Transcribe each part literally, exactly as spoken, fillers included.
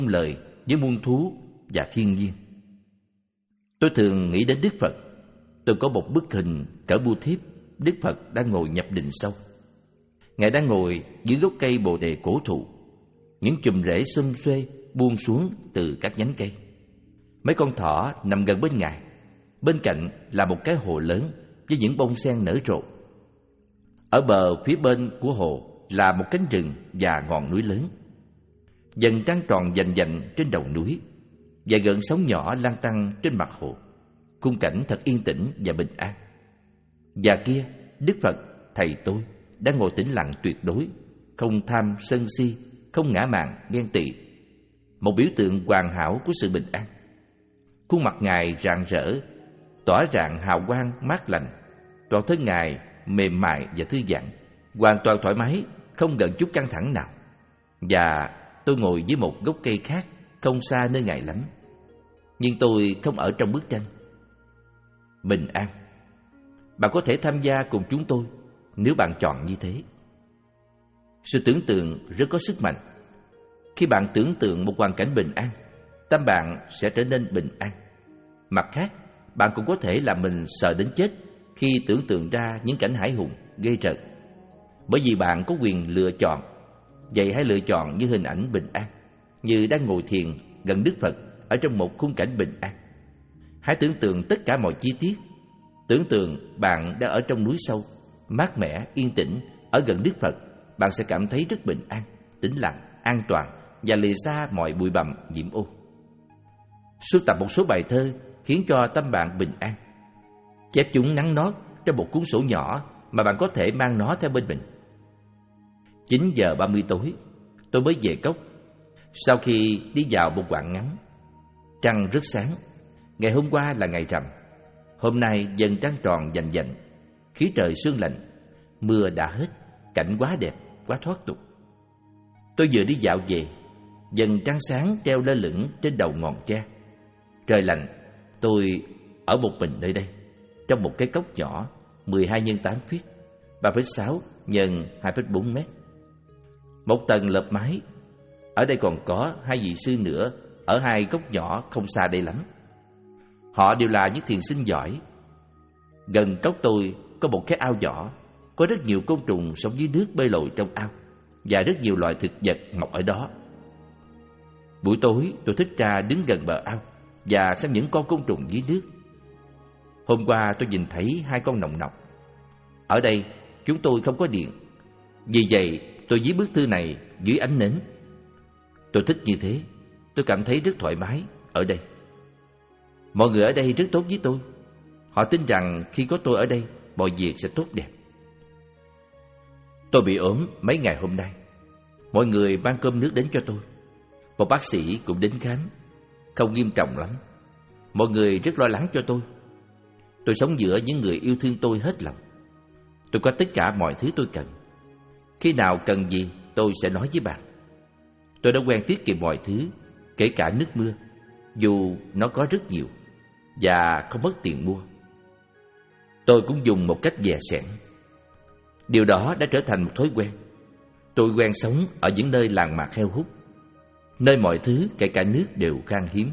lời với muôn thú và thiên nhiên. Tôi thường nghĩ đến Đức Phật. Tôi có một bức hình cỡ bưu thiếp Đức Phật đang ngồi nhập định sâu. Ngài đang ngồi dưới gốc cây bồ đề cổ thụ. Những chùm rễ xum xuê buông xuống từ các nhánh cây. Mấy con thỏ nằm gần bên Ngài. Bên cạnh là một cái hồ lớn với những bông sen nở rộ. Ở bờ phía bên của hồ là một cánh rừng và ngọn núi lớn. Dần trăng tròn vành vạnh trên đầu núi và gợn sóng nhỏ lan tăn trên mặt hồ. Khung cảnh thật yên tĩnh và bình an. Và kia, Đức Phật, Thầy tôi, đang ngồi tĩnh lặng tuyệt đối, không tham sân si, không ngã mạn ghen tị. Một biểu tượng hoàn hảo của sự bình an. Khuôn mặt Ngài rạng rỡ, tỏa rạng hào quang mát lành. Toàn thân Ngài mềm mại và thư giãn, hoàn toàn thoải mái, không gần chút căng thẳng nào. Và tôi ngồi dưới một gốc cây khác, không xa nơi Ngài lắm. Nhưng tôi không ở trong bức tranh. Bình an. Bạn có thể tham gia cùng chúng tôi nếu bạn chọn như thế. Sự tưởng tượng rất có sức mạnh. Khi bạn tưởng tượng một hoàn cảnh bình an, tâm bạn sẽ trở nên bình an. Mặt khác, bạn cũng có thể làm mình sợ đến chết khi tưởng tượng ra những cảnh hãi hùng, ghê rợn. Bởi vì bạn có quyền lựa chọn. Vậy hãy lựa chọn như hình ảnh bình an, như đang ngồi thiền gần Đức Phật ở trong một khung cảnh bình an. Hãy tưởng tượng tất cả mọi chi tiết. Tưởng tượng bạn đang ở trong núi sâu, mát mẻ, yên tĩnh, ở gần Đức Phật. Bạn sẽ cảm thấy rất bình an, tĩnh lặng, an toàn và lìa xa mọi bụi bặm nhiễm ô. Sưu tập một số bài thơ khiến cho tâm bạn bình an. Chép chúng nắn nót trong một cuốn sổ nhỏ mà bạn có thể mang nó theo bên mình. Chín giờ ba mươi tối, tôi mới về cốc. Sau khi đi vào một quãng ngắn, trăng rất sáng. Ngày hôm qua là ngày rằm. Hôm nay dần trăng tròn vành vạnh, khí trời sương lạnh, mưa đã hết, cảnh quá đẹp, quá thoát tục. Tôi vừa đi dạo về, dần trăng sáng treo lơ lửng trên đầu ngọn tre. Trời lạnh, tôi ở một mình nơi đây, trong một cái cốc nhỏ mười hai nhân tám feet, ba phẩy sáu nhân hai phẩy bốn mét. Một tầng lợp mái. Ở đây còn có hai vị sư nữa ở hai góc nhỏ không xa đây lắm. Họ đều là những thiền sinh giỏi. Gần cốc tôi có một cái ao nhỏ, có rất nhiều côn trùng sống dưới nước bơi lội trong ao, và rất nhiều loại thực vật mọc ở đó. Buổi tối tôi thích ra đứng gần bờ ao và xem những con côn trùng dưới nước. Hôm qua tôi nhìn thấy hai con nòng nọc. Ở đây chúng tôi không có điện, vì vậy tôi viết bức thư này dưới ánh nến. Tôi thích như thế. Tôi cảm thấy rất thoải mái ở đây. Mọi người ở đây rất tốt với tôi. Họ tin rằng khi có tôi ở đây, mọi việc sẽ tốt đẹp. Tôi bị ốm mấy ngày hôm nay. Mọi người mang cơm nước đến cho tôi. Một bác sĩ cũng đến khám. Không nghiêm trọng lắm. Mọi người rất lo lắng cho tôi. Tôi sống giữa những người yêu thương tôi hết lòng. Tôi có tất cả mọi thứ tôi cần. Khi nào cần gì tôi sẽ nói với bạn. Tôi đã quen tiết kiệm mọi thứ, kể cả nước mưa, dù nó có rất nhiều và không mất tiền mua. Tôi cũng dùng một cách dè sẻn. Điều đó đã trở thành một thói quen. Tôi quen sống ở những nơi làng mạc heo hút, nơi mọi thứ kể cả nước đều khan hiếm.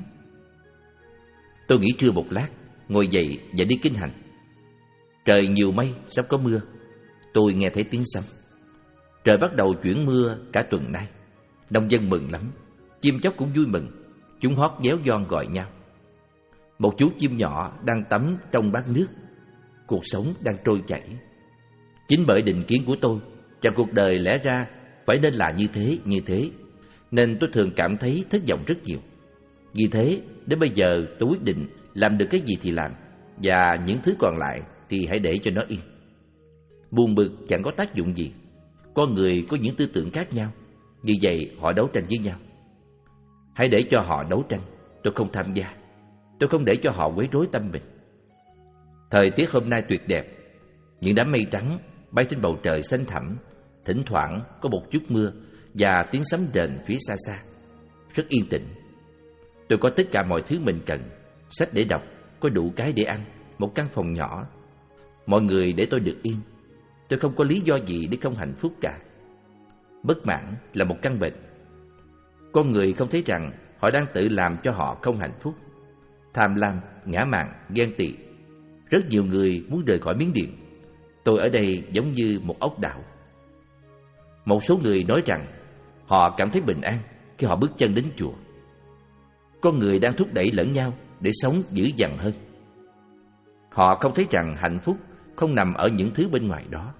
Tôi nghỉ trưa một lát, ngồi dậy và đi kinh hành. Trời nhiều mây, sắp có mưa. Tôi nghe thấy tiếng sấm. Trời bắt đầu chuyển mưa cả tuần nay. Nông dân mừng lắm. Chim chóc cũng vui mừng. Chúng hót véo von gọi nhau. Một chú chim nhỏ đang tắm trong bát nước. Cuộc sống đang trôi chảy. Chính bởi định kiến của tôi trong cuộc đời lẽ ra phải nên là như thế, như thế, nên tôi thường cảm thấy thất vọng rất nhiều. Vì thế, đến bây giờ tôi quyết định làm được cái gì thì làm, và những thứ còn lại thì hãy để cho nó yên. Buồn bực chẳng có tác dụng gì. Con người có những tư tưởng khác nhau, vì vậy họ đấu tranh với nhau. Hãy để cho họ đấu tranh. Tôi không tham gia. Tôi không để cho họ quấy rối tâm mình. Thời tiết hôm nay tuyệt đẹp. Những đám mây trắng bay trên bầu trời xanh thẳm. Thỉnh thoảng có một chút mưa và tiếng sấm rền phía xa xa. Rất yên tĩnh. Tôi có tất cả mọi thứ mình cần. Sách để đọc, có đủ cái để ăn, một căn phòng nhỏ. Mọi người để tôi được yên. Tôi không có lý do gì để không hạnh phúc cả. Bất mãn là một căn bệnh. Con người không thấy rằng họ đang tự làm cho họ không hạnh phúc. Tham lam, ngã mạn, ghen tị. Rất nhiều người muốn rời khỏi miếng điện. Tôi ở đây giống như một ốc đảo. Một số người nói rằng họ cảm thấy bình an khi họ bước chân đến chùa. Con người đang thúc đẩy lẫn nhau để sống dữ dằn hơn. Họ không thấy rằng hạnh phúc không nằm ở những thứ bên ngoài đó.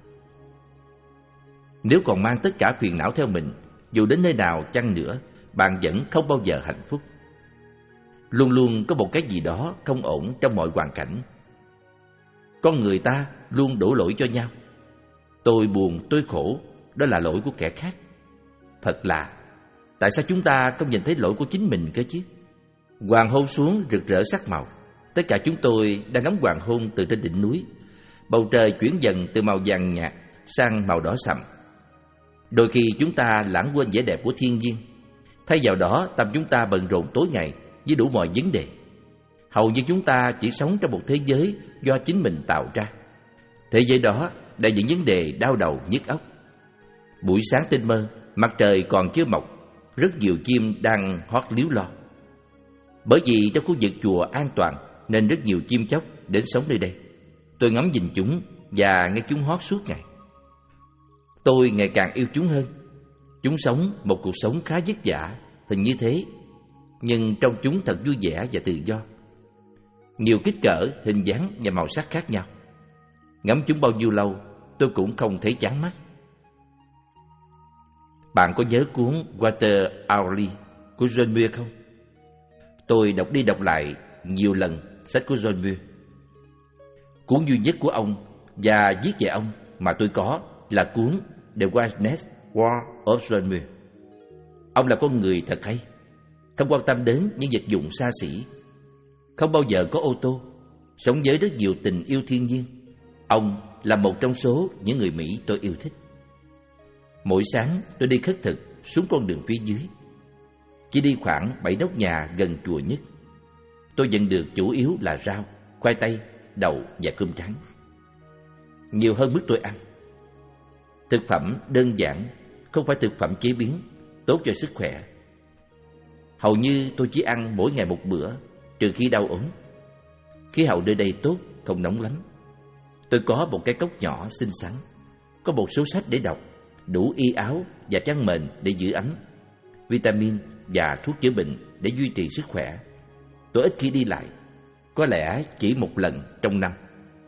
Nếu còn mang tất cả phiền não theo mình, dù đến nơi nào chăng nữa, bạn vẫn không bao giờ hạnh phúc. Luôn luôn có một cái gì đó không ổn trong mọi hoàn cảnh. Con người ta luôn đổ lỗi cho nhau. Tôi buồn, tôi khổ, đó là lỗi của kẻ khác. Thật lạ, tại sao chúng ta không nhìn thấy lỗi của chính mình cơ chứ? Hoàng hôn xuống rực rỡ sắc màu. Tất cả chúng tôi đang ngắm hoàng hôn từ trên đỉnh núi. Bầu trời chuyển dần từ màu vàng nhạt sang màu đỏ sậm. Đôi khi chúng ta lãng quên vẻ đẹp của thiên nhiên. Thay vào đó, tâm chúng ta bận rộn tối ngày với đủ mọi vấn đề. Hầu như chúng ta chỉ sống trong một thế giới do chính mình tạo ra. Thế giới đó đầy những vấn đề đau đầu nhức óc. Buổi sáng tinh mơ, mặt trời còn chưa mọc, rất nhiều chim đang hót líu lo. Bởi vì trong khu vực chùa an toàn nên rất nhiều chim chóc đến sống nơi đây. Tôi ngắm nhìn chúng và nghe chúng hót suốt ngày. Tôi ngày càng yêu chúng hơn. Chúng sống một cuộc sống khá vất vả, hình như thế, nhưng trong chúng thật vui vẻ và tự do. Nhiều kích cỡ, hình dáng và màu sắc khác nhau. Ngắm chúng bao nhiêu lâu, tôi cũng không thấy chán mắt. Bạn có nhớ cuốn Water Hourly của John Muir không? Tôi đọc đi đọc lại nhiều lần sách của John Muir. Cuốn duy nhất của ông và viết về ông mà tôi có là cuốn The Wilderness War of John Muir. Ông là con người thật hay, không quan tâm đến những vật dụng xa xỉ, không bao giờ có ô tô, sống với rất nhiều tình yêu thiên nhiên. Ông là một trong số những người Mỹ tôi yêu thích. Mỗi sáng tôi đi khất thực xuống con đường phía dưới. Chỉ đi khoảng bảy nóc nhà gần chùa nhất. Tôi nhận được chủ yếu là rau, khoai tây, đậu và cơm trắng. Nhiều hơn mức tôi ăn. Thực phẩm đơn giản, không phải thực phẩm chế biến, tốt cho sức khỏe. Hầu như tôi chỉ ăn mỗi ngày một bữa, trừ khi đau ốm. Khí hậu nơi đây tốt, không nóng lắm. Tôi có một cái cốc nhỏ xinh xắn, có một số sách để đọc, đủ y áo và chăn mền để giữ ấm, vitamin và thuốc chữa bệnh để duy trì sức khỏe. Tôi ít khi đi lại, có lẽ chỉ một lần trong năm.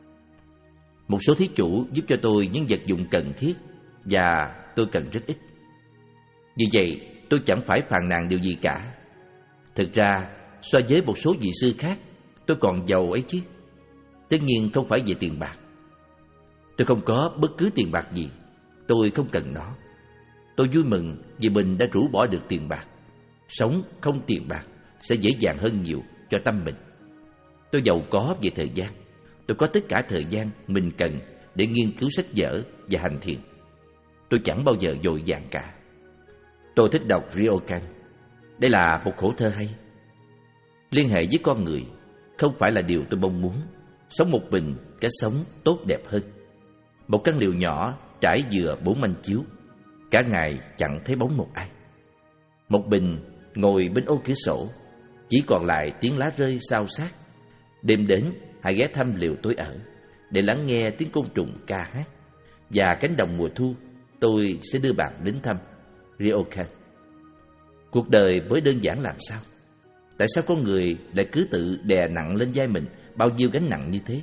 Một số thí chủ giúp cho tôi những vật dụng cần thiết và tôi cần rất ít. Vì vậy, tôi chẳng phải phàn nàn điều gì cả. Thực ra, so với một số vị sư khác, tôi còn giàu ấy chứ. Tất nhiên không phải về tiền bạc. Tôi không có bất cứ tiền bạc gì. Tôi không cần nó. Tôi vui mừng vì mình đã rũ bỏ được tiền bạc. Sống không tiền bạc sẽ dễ dàng hơn nhiều cho tâm mình. Tôi giàu có về thời gian. Tôi có tất cả thời gian mình cần để nghiên cứu sách vở và hành thiền. Tôi chẳng bao giờ dội vàng cả. Tôi thích đọc Ryokan. Đây là một khổ thơ hay. Liên hệ với con người không phải là điều tôi mong muốn. Sống một mình, cái sống tốt đẹp hơn. Một căn liều nhỏ trải dừa bốn manh chiếu. Cả ngày chẳng thấy bóng một ai. Một mình ngồi bên ô cửa sổ, chỉ còn lại tiếng lá rơi xao xạc. Đêm đến hãy ghé thăm liều tôi ở để lắng nghe tiếng côn trùng ca hát. Và cánh đồng mùa thu tôi sẽ đưa bạn đến thăm Ryokan. Cuộc đời mới đơn giản làm sao? Tại sao con người lại cứ tự đè nặng lên vai mình bao nhiêu gánh nặng như thế?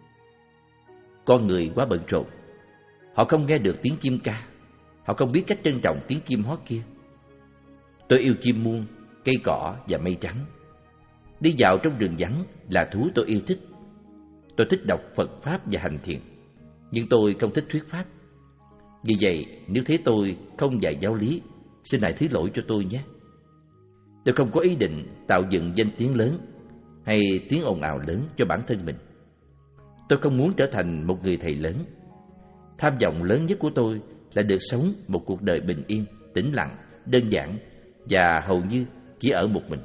Con người quá bận rộn. Họ không nghe được tiếng chim ca. Họ không biết cách trân trọng tiếng chim hót kia. Tôi yêu chim muông, cây cỏ và mây trắng. Đi dạo trong rừng vắng là thú tôi yêu thích. Tôi thích đọc Phật Pháp và hành thiền, nhưng tôi không thích thuyết pháp. Vì vậy, nếu thấy tôi không dạy giáo lý, xin hãy thứ lỗi cho tôi nhé. Tôi không có ý định tạo dựng danh tiếng lớn hay tiếng ồn ào lớn cho bản thân mình. Tôi không muốn trở thành một người thầy lớn. Tham vọng lớn nhất của tôi là được sống một cuộc đời bình yên, tĩnh lặng, đơn giản và hầu như chỉ ở một mình.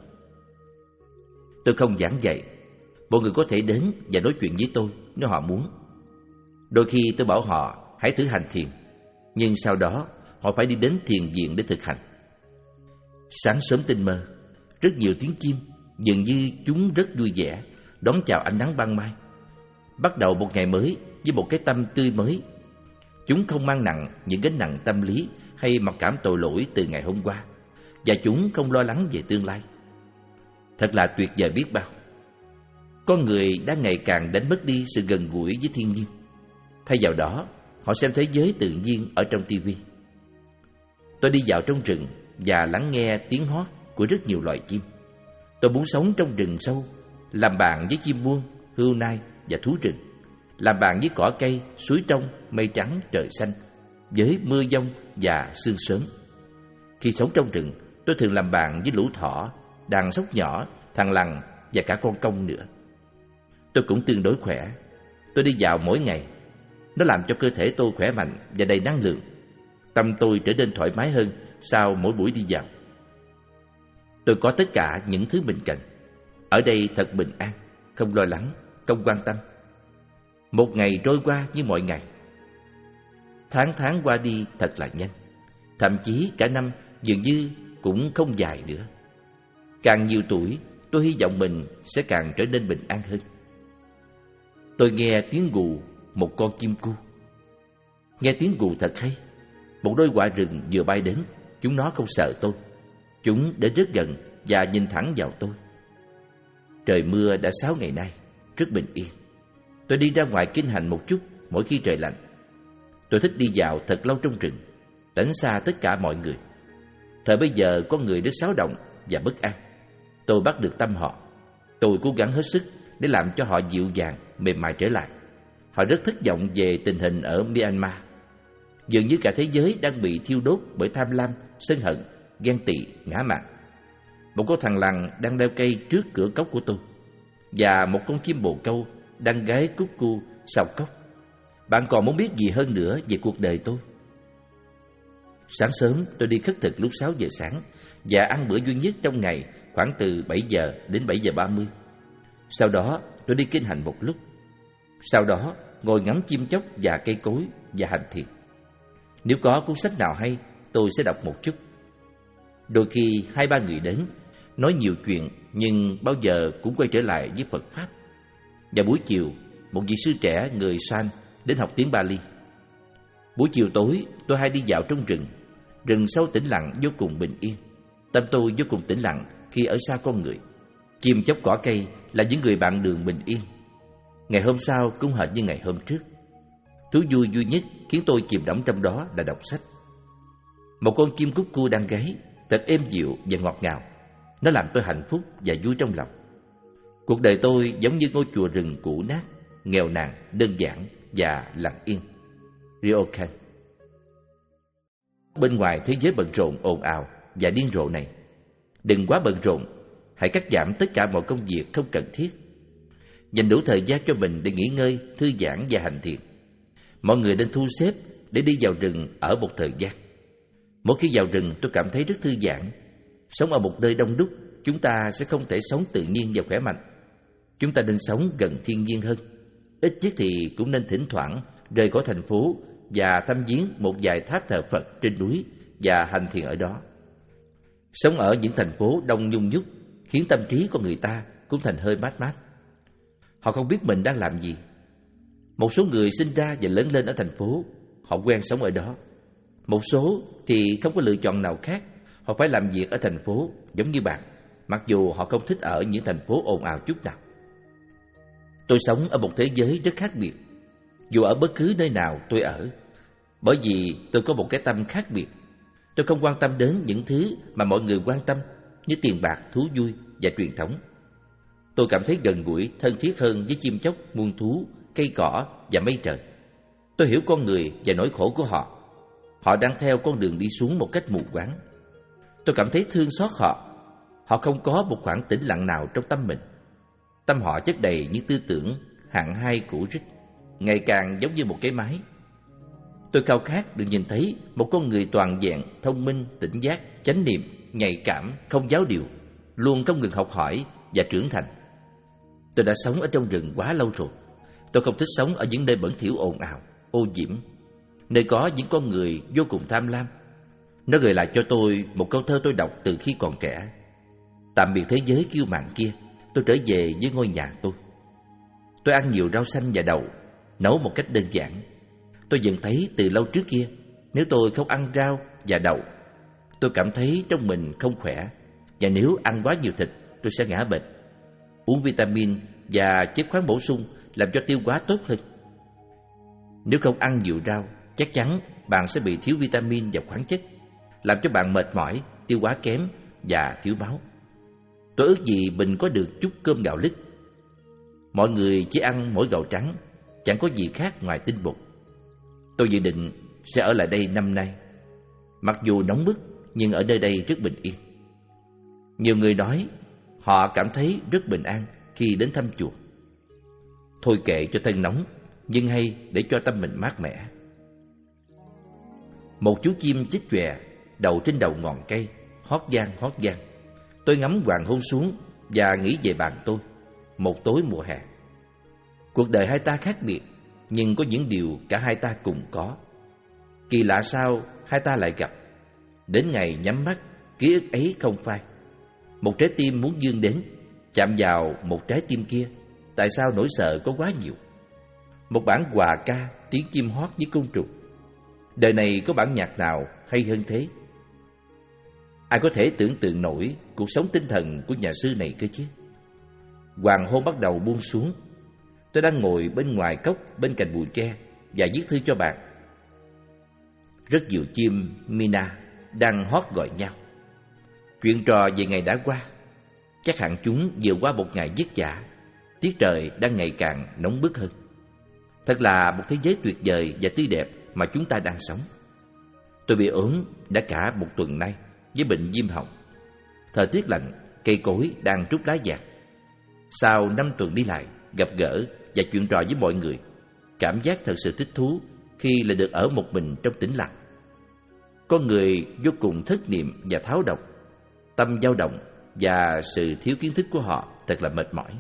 Tôi không giảng dạy. Mọi người có thể đến và nói chuyện với tôi nếu họ muốn. Đôi khi tôi bảo họ hãy thử hành thiền, nhưng sau đó họ phải đi đến thiền viện để thực hành. Sáng sớm tinh mơ, rất nhiều tiếng chim, dường như chúng rất vui vẻ, đón chào ánh nắng ban mai. Bắt đầu một ngày mới với một cái tâm tươi mới. Chúng không mang nặng những gánh nặng tâm lý hay mặc cảm tội lỗi từ ngày hôm qua, và chúng không lo lắng về tương lai. Thật là tuyệt vời biết bao. Con người đang ngày càng đánh mất đi sự gần gũi với thiên nhiên. Thay vào đó, họ xem thế giới tự nhiên ở trong tivi. Tôi đi vào trong rừng và lắng nghe tiếng hót của rất nhiều loài chim. Tôi muốn sống trong rừng sâu, làm bạn với chim muông, hươu nai và thú rừng, làm bạn với cỏ cây, suối trong, mây trắng, trời xanh, với mưa giông và sương sớm. Khi sống trong rừng, tôi thường làm bạn với lũ thỏ, đàn sóc nhỏ, thằn lằn và cả con công nữa. Tôi cũng tương đối khỏe. Tôi đi dạo mỗi ngày. Nó làm cho cơ thể tôi khỏe mạnh và đầy năng lượng. Tâm tôi trở nên thoải mái hơn sau mỗi buổi đi dạo. Tôi có tất cả những thứ mình cần. Ở đây thật bình an, không lo lắng, không quan tâm. Một ngày trôi qua như mọi ngày. Tháng tháng qua đi thật là nhanh. Thậm chí cả năm dường như cũng không dài nữa. Càng nhiều tuổi, tôi hy vọng mình sẽ càng trở nên bình an hơn. Tôi nghe tiếng gù một con chim cu. Nghe tiếng gù thật hay. Một đôi quạ rừng vừa bay đến. Chúng nó không sợ tôi. Chúng đến rất gần và nhìn thẳng vào tôi. Trời mưa đã sáu ngày nay, rất bình yên. Tôi đi ra ngoài kinh hành một chút mỗi khi trời lạnh. Tôi thích đi dạo thật lâu trong rừng, tránh xa tất cả mọi người. Thời bây giờ con người rất xáo động và bất an. Tôi bắt được tâm họ. Tôi cố gắng hết sức để làm cho họ dịu dàng, mềm mại trở lại. Họ rất thất vọng về tình hình ở Myanmar. Dường như cả thế giới đang bị thiêu đốt bởi tham lam, sân hận, ghen tị, ngã mạn. Một con thằn lằn đang leo cây trước cửa cốc của tôi, và một con chim bồ câu đang gáy cúc cu sau cốc. Bạn còn muốn biết gì hơn nữa về cuộc đời tôi? Sáng sớm tôi đi khất thực lúc sáu giờ sáng và ăn bữa duy nhất trong ngày khoảng từ bảy giờ đến bảy giờ ba mươi. Sau đó tôi đi kinh hành một lúc. Sau đó ngồi ngắm chim chóc và cây cối và hành thiền. Nếu có cuốn sách nào hay, tôi sẽ đọc một chút. Đôi khi hai ba người đến, nói nhiều chuyện nhưng bao giờ cũng quay trở lại với Phật Pháp. Và buổi chiều, một vị sư trẻ người San đến học tiếng Bali. Buổi chiều tối, tôi hay đi dạo trong rừng. Rừng sâu tĩnh lặng vô cùng bình yên. Tâm tôi vô cùng tĩnh lặng khi ở xa con người. Chim chóc cỏ cây là những người bạn đường bình yên. Ngày hôm sau cũng hệt như ngày hôm trước. Thú vui duy nhất khiến tôi chìm đắm trong đó là đọc sách. Một con chim cúc cu đang gáy, thật êm dịu và ngọt ngào. Nó làm tôi hạnh phúc và vui trong lòng. Cuộc đời tôi giống như ngôi chùa rừng cũ nát, nghèo nàn, đơn giản và lặng yên. Ryokan. Bên ngoài thế giới bận rộn, ồn ào và điên rồ này, đừng quá bận rộn. Hãy cắt giảm tất cả mọi công việc không cần thiết. Dành đủ thời gian cho mình để nghỉ ngơi, thư giãn và hành thiền. Mọi người nên thu xếp để đi vào rừng ở một thời gian. Mỗi khi vào rừng tôi cảm thấy rất thư giãn. Sống ở một nơi đông đúc, chúng ta sẽ không thể sống tự nhiên và khỏe mạnh. Chúng ta nên sống gần thiên nhiên hơn. Ít nhất thì cũng nên thỉnh thoảng rời khỏi thành phố và thăm viếng một vài tháp thờ Phật trên núi và hành thiền ở đó. Sống ở những thành phố đông nhung nhúc khiến tâm trí của người ta cũng thành hơi mát mát. Họ không biết mình đang làm gì. Một số người sinh ra và lớn lên ở thành phố, họ quen sống ở đó. Một số thì không có lựa chọn nào khác, họ phải làm việc ở thành phố giống như bạn, mặc dù họ không thích ở những thành phố ồn ào chút nào. Tôi sống ở một thế giới rất khác biệt, dù ở bất cứ nơi nào tôi ở, bởi vì tôi có một cái tâm khác biệt. Tôi không quan tâm đến những thứ mà mọi người quan tâm như tiền bạc, thú vui và truyền thống. Tôi cảm thấy gần gũi, thân thiết hơn với chim chóc, muôn thú, cây cỏ và mây trời. Tôi hiểu con người và nỗi khổ của họ. Họ đang theo con đường đi xuống một cách mù quáng. Tôi cảm thấy thương xót họ. Họ không có một khoảng tĩnh lặng nào trong tâm mình. Tâm họ chất đầy những tư tưởng hạng hai cũ rích, ngày càng giống như một cái máy. Tôi khao khát được nhìn thấy một con người toàn vẹn, thông minh, tỉnh giác, chánh niệm, nhạy cảm, không giáo điều, luôn không ngừng học hỏi và trưởng thành. Tôi đã sống ở trong rừng quá lâu rồi. Tôi không thích sống ở những nơi bẩn thỉu ồn ào, ô nhiễm, nơi có những con người vô cùng tham lam. Nó gợi lại cho tôi một câu thơ tôi đọc từ khi còn trẻ. Tạm biệt thế giới kiêu mạn kia, tôi trở về với ngôi nhà tôi. Tôi ăn nhiều rau xanh và đậu, nấu một cách đơn giản. Tôi nhận thấy từ lâu trước kia, nếu tôi không ăn rau và đậu, tôi cảm thấy trong mình không khỏe. Và nếu ăn quá nhiều thịt, tôi sẽ ngã bệnh. Uống vitamin và chất khoáng bổ sung làm cho tiêu hóa tốt hơn. Nếu không ăn nhiều rau, chắc chắn bạn sẽ bị thiếu vitamin và khoáng chất, làm cho bạn mệt mỏi, tiêu hóa kém và thiếu máu. Tôi ước gì mình có được chút cơm gạo lứt. Mọi người chỉ ăn mỗi gạo trắng, chẳng có gì khác ngoài tinh bột. Tôi dự định sẽ ở lại đây năm nay. Mặc dù nóng bức, nhưng ở nơi đây rất bình yên. Nhiều người nói họ cảm thấy rất bình an khi đến thăm chùa. Thôi kệ cho thân nóng, nhưng hay để cho tâm mình mát mẻ. Một chú chim chích chòe đậu trên đầu ngọn cây, hót vang hót vang. Tôi ngắm hoàng hôn xuống và nghĩ về bạn tôi, một tối mùa hè. Cuộc đời hai ta khác biệt, nhưng có những điều cả hai ta cùng có. Kỳ lạ sao hai ta lại gặp. Đến ngày nhắm mắt, ký ức ấy không phai. Một trái tim muốn vươn đến, chạm vào một trái tim kia. Tại sao nỗi sợ có quá nhiều? Một bản hòa ca, tiếng chim hót với côn trùng. Đời này có bản nhạc nào hay hơn thế? Ai có thể tưởng tượng nổi cuộc sống tinh thần của nhà sư này cơ chứ? Hoàng hôn bắt đầu buông xuống. Tôi đang ngồi bên ngoài cốc bên cạnh bụi tre và viết thư cho bạn. Rất nhiều chim Mina đang hót gọi nhau. Chuyện trò về ngày đã qua. Chắc hẳn chúng vừa qua một ngày vất vả. Tiết trời đang ngày càng nóng bức hơn. Thật là một thế giới tuyệt vời và tươi đẹp mà chúng ta đang sống. Tôi bị ốm đã cả một tuần nay với bệnh viêm họng. Thời tiết lạnh, cây cối đang trút lá vàng. Sau năm tuần đi lại, gặp gỡ và chuyện trò với mọi người, cảm giác thật sự thích thú khi lại được ở một mình trong tĩnh lặng. Con người vô cùng thất niệm và tháo động, tâm dao động và sự thiếu kiến thức của họ thật là mệt mỏi.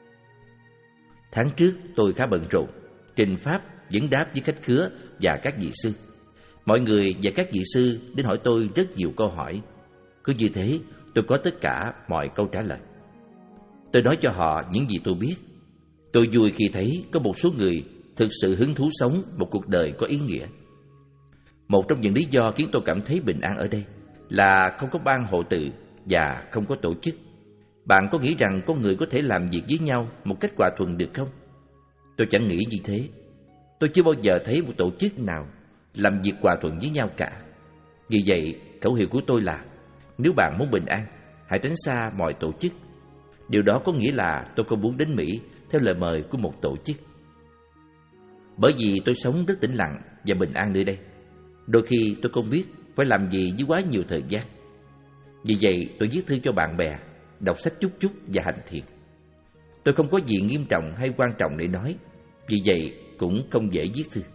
Tháng trước tôi khá bận rộn, trình pháp, vấn đáp với khách khứa và các vị sư. Mọi người và các vị sư đến hỏi tôi rất nhiều câu hỏi. Cứ như thế, tôi có tất cả mọi câu trả lời. Tôi nói cho họ những gì tôi biết. Tôi vui khi thấy có một số người thực sự hứng thú sống một cuộc đời có ý nghĩa. Một trong những lý do khiến tôi cảm thấy bình an ở đây là không có ban hộ tự và không có tổ chức. Bạn có nghĩ rằng con người có thể làm việc với nhau một cách hòa thuận được không? Tôi chẳng nghĩ như thế. Tôi chưa bao giờ thấy một tổ chức nào làm việc hòa thuận với nhau cả. Vì vậy, khẩu hiệu của tôi là nếu bạn muốn bình an, hãy tránh xa mọi tổ chức. Điều đó có nghĩa là tôi không muốn đến Mỹ theo lời mời của một tổ chức. Bởi vì tôi sống rất tĩnh lặng và bình an nơi đây. Đôi khi tôi không biết phải làm gì với quá nhiều thời gian. Vì vậy tôi viết thư cho bạn bè, đọc sách chút chút và hành thiền. Tôi không có gì nghiêm trọng hay quan trọng để nói, vì vậy cũng không dễ viết thư.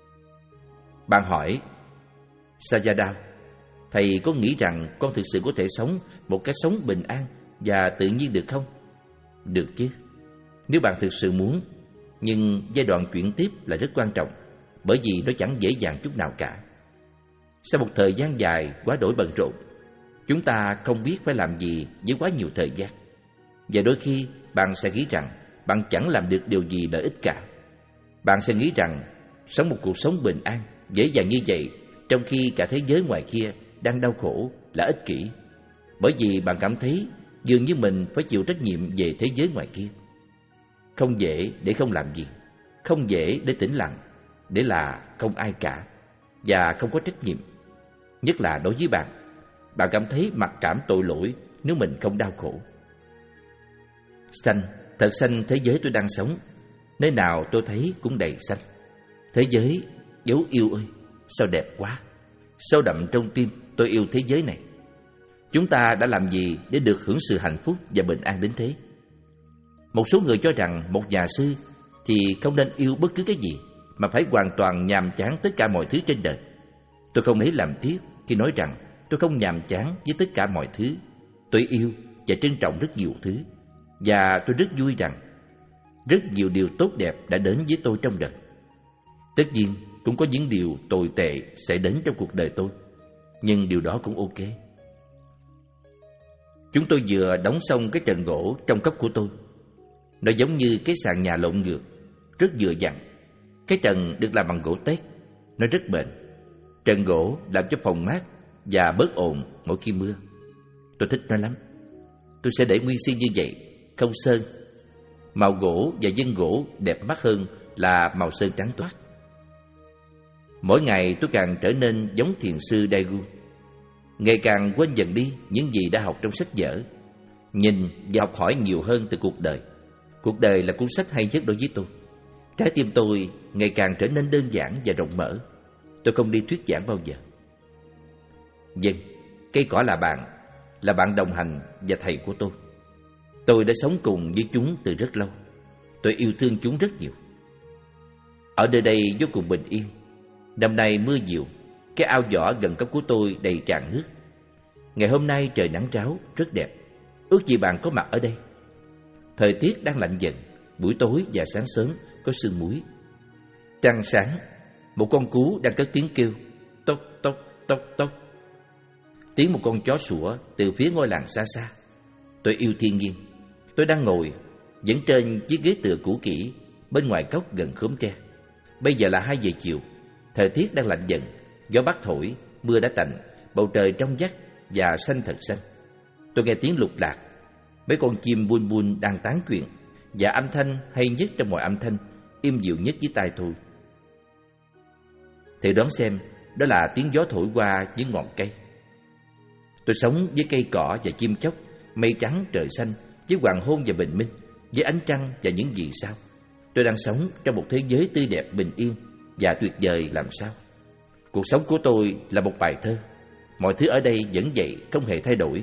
Bạn hỏi, Sayadaw, thầy có nghĩ rằng con thực sự có thể sống một cách sống bình an và tự nhiên được không? Được chứ, nếu bạn thực sự muốn. Nhưng giai đoạn chuyển tiếp là rất quan trọng, bởi vì nó chẳng dễ dàng chút nào cả. Sau một thời gian dài quá đổi bận rộn, chúng ta không biết phải làm gì với quá nhiều thời gian. Và đôi khi bạn sẽ nghĩ rằng bạn chẳng làm được điều gì lợi ích cả. Bạn sẽ nghĩ rằng sống một cuộc sống bình an, dễ dàng như vậy, trong khi cả thế giới ngoài kia đang đau khổ, là ích kỷ. Bởi vì bạn cảm thấy dường như mình phải chịu trách nhiệm về thế giới ngoài kia. Không dễ để không làm gì, không dễ để tĩnh lặng, để là không ai cả và không có trách nhiệm. Nhất là đối với bạn, bạn cảm thấy mặc cảm tội lỗi nếu mình không đau khổ. Xanh, thật xanh thế giới tôi đang sống. Nơi nào tôi thấy cũng đầy xanh. Thế giới dấu yêu ơi, sao đẹp quá. Sâu đậm trong tim tôi yêu thế giới này. Chúng ta đã làm gì để được hưởng sự hạnh phúc và bình an đến thế? Một số người cho rằng một nhà sư thì không nên yêu bất cứ cái gì, mà phải hoàn toàn nhàm chán tất cả mọi thứ trên đời. Tôi không lấy làm tiếc khi nói rằng tôi không nhàm chán với tất cả mọi thứ. Tôi yêu và trân trọng rất nhiều thứ. Và tôi rất vui rằng rất nhiều điều tốt đẹp đã đến với tôi trong đời. Tất nhiên cũng có những điều tồi tệ sẽ đến trong cuộc đời tôi. nhưng điều đó cũng ok. Chúng tôi vừa đóng xong cái trần gỗ trong cốc của tôi. Nó giống như cái sàn nhà lộn ngược, rất vừa vặn. Cái trần được làm bằng gỗ tét, nó rất bền. Trần gỗ làm cho phòng mát và bớt ồn mỗi khi mưa. Tôi thích nó lắm. Tôi sẽ để nguyên si như vậy, không sơn. Màu gỗ và vân gỗ đẹp mắt hơn là màu sơn trắng toát. Mỗi ngày tôi càng trở nên giống thiền sư Daegu, ngày càng quên dần đi những gì đã học trong sách vở, nhìn và học hỏi nhiều hơn từ cuộc đời. Cuộc đời là cuốn sách hay nhất đối với tôi. Trái tim tôi ngày càng trở nên đơn giản và rộng mở. Tôi không đi thuyết giảng bao giờ. Vâng, cây cỏ là bạn, là bạn đồng hành và thầy của tôi. Tôi đã sống cùng với chúng từ rất lâu. Tôi yêu thương chúng rất nhiều. Ở nơi đây vô cùng bình yên. Năm nay mưa nhiều, cái ao vỏ gần cốc của tôi đầy tràn nước. Ngày hôm nay trời nắng ráo, rất đẹp. Ước gì bạn có mặt ở đây. Thời tiết đang lạnh dần, buổi tối và sáng sớm có sương muối. Trăng sáng, một con cú đang cất tiếng kêu tốc tốc tốc tốc. Tiếng một con chó sủa từ phía ngôi làng xa xa. Tôi yêu thiên nhiên. Tôi đang ngồi vẫn trên chiếc ghế tựa cũ kỹ bên ngoài cốc gần khóm tre. Bây giờ là hai giờ chiều. Thời tiết đang lạnh dần, gió bắc thổi, mưa đã tạnh, bầu trời trong vắt và xanh thật xanh. Tôi nghe tiếng lục lạc, mấy con chim bun bun đang tán chuyện, và âm thanh hay nhất trong mọi âm thanh, im dịu nhất với tai tôi. Thử đoán xem, đó là tiếng gió thổi qua những ngọn cây. Tôi sống với cây cỏ và chim chóc, mây trắng trời xanh, với hoàng hôn và bình minh, với ánh trăng và những vì sao. Tôi đang sống trong một thế giới tươi đẹp bình yên và tuyệt vời làm sao. Cuộc sống của tôi là một bài thơ. Mọi thứ ở đây vẫn vậy, không hề thay đổi.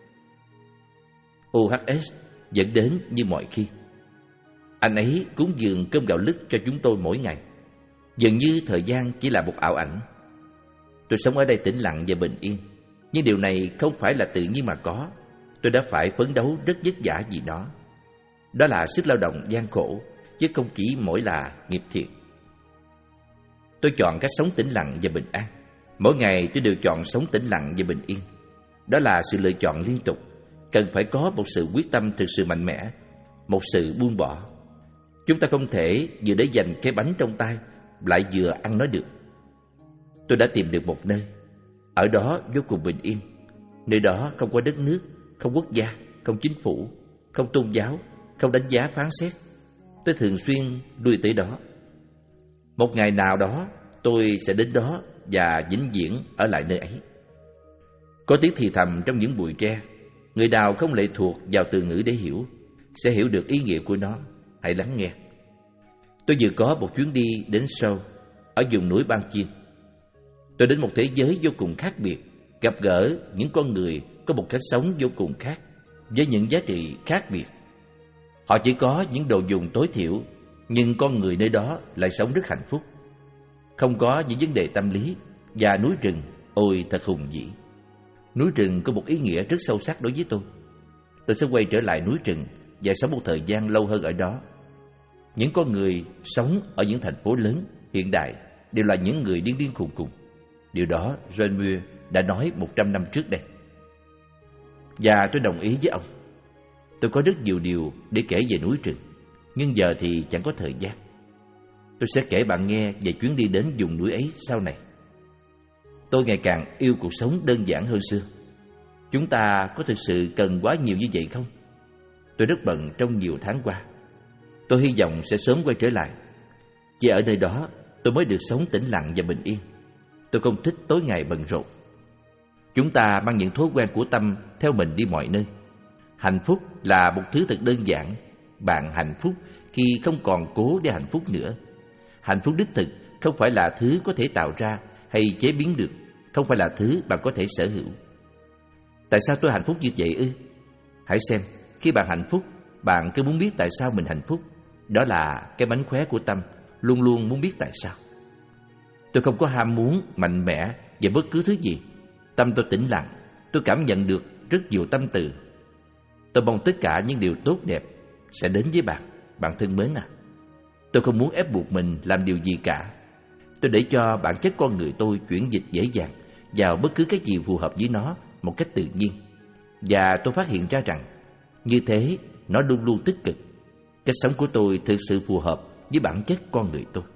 u hát ét vẫn đến như mọi khi. Anh ấy cúng dường cơm gạo lứt cho chúng tôi mỗi ngày. Dường như thời gian chỉ là một ảo ảnh. Tôi sống ở đây tĩnh lặng và bình yên. Nhưng điều này không phải là tự nhiên mà có. Tôi đã phải phấn đấu rất vất vả vì nó. Đó là sức lao động gian khổ, chứ không chỉ mỗi là nghiệp thiện. Tôi chọn cách sống tĩnh lặng và bình an. Mỗi ngày tôi đều chọn sống tĩnh lặng và bình yên. Đó là sự lựa chọn liên tục. Cần phải có một sự quyết tâm thực sự mạnh mẽ, một sự buông bỏ. Chúng ta không thể vừa để dành cái bánh trong tay lại vừa ăn nó được. Tôi đã tìm được một nơi. Ở đó vô cùng bình yên. Nơi đó không có đất nước, không quốc gia, không chính phủ, không tôn giáo, không đánh giá phán xét. Tôi thường xuyên lui tới đó. Một ngày nào đó tôi sẽ đến đó và vĩnh viễn ở lại nơi ấy. Có tiếng thì thầm trong những bụi tre. Người nào không lệ thuộc vào từ ngữ để hiểu sẽ hiểu được ý nghĩa của nó. Hãy lắng nghe. Tôi vừa có một chuyến đi đến Seoul, ở vùng núi Ban Chiên. Tôi đến một thế giới vô cùng khác biệt, gặp gỡ những con người có một cách sống vô cùng khác, với những giá trị khác biệt. Họ chỉ có những đồ dùng tối thiểu, nhưng con người nơi đó lại sống rất hạnh phúc. Không có những vấn đề tâm lý, và núi rừng, ôi thật hùng vĩ. Núi rừng có một ý nghĩa rất sâu sắc đối với tôi. Tôi sẽ quay trở lại núi rừng và sống một thời gian lâu hơn ở đó. Những con người sống ở những thành phố lớn, hiện đại đều là những người điên điên khùng khùng. Điều đó John Muir đã nói một trăm năm trước đây. Và tôi đồng ý với ông. Tôi có rất nhiều điều để kể về núi rừng, nhưng giờ thì chẳng có thời gian. Tôi sẽ kể bạn nghe về chuyến đi đến vùng núi ấy sau này. Tôi ngày càng yêu cuộc sống đơn giản hơn xưa. Chúng ta có thực sự cần quá nhiều như vậy không? Tôi rất bận trong nhiều tháng qua. Tôi hy vọng sẽ sớm quay trở lại. Chỉ ở nơi đó tôi mới được sống tĩnh lặng và bình yên. Tôi không thích tối ngày bận rộn. Chúng ta mang những thói quen của tâm theo mình đi mọi nơi. Hạnh phúc là một thứ thật đơn giản. Bạn hạnh phúc khi không còn cố để hạnh phúc nữa. Hạnh phúc đích thực không phải là thứ có thể tạo ra hay chế biến được, không phải là thứ bạn có thể sở hữu. Tại sao tôi hạnh phúc như vậy ư? Hãy xem, khi bạn hạnh phúc, bạn cứ muốn biết tại sao mình hạnh phúc. Đó là cái mánh khóe của tâm, luôn luôn muốn biết tại sao. Tôi không có ham muốn mạnh mẽ về bất cứ thứ gì. Tâm tôi tĩnh lặng, tôi cảm nhận được rất nhiều tâm từ. Tôi mong tất cả những điều tốt đẹp sẽ đến với bạn, bạn thân mến à. Tôi không muốn ép buộc mình làm điều gì cả. Tôi để cho bản chất con người tôi chuyển dịch dễ dàng vào bất cứ cái gì phù hợp với nó một cách tự nhiên. Và tôi phát hiện ra rằng như thế nó luôn luôn tích cực. Cách sống của tôi thực sự phù hợp với bản chất con người tôi.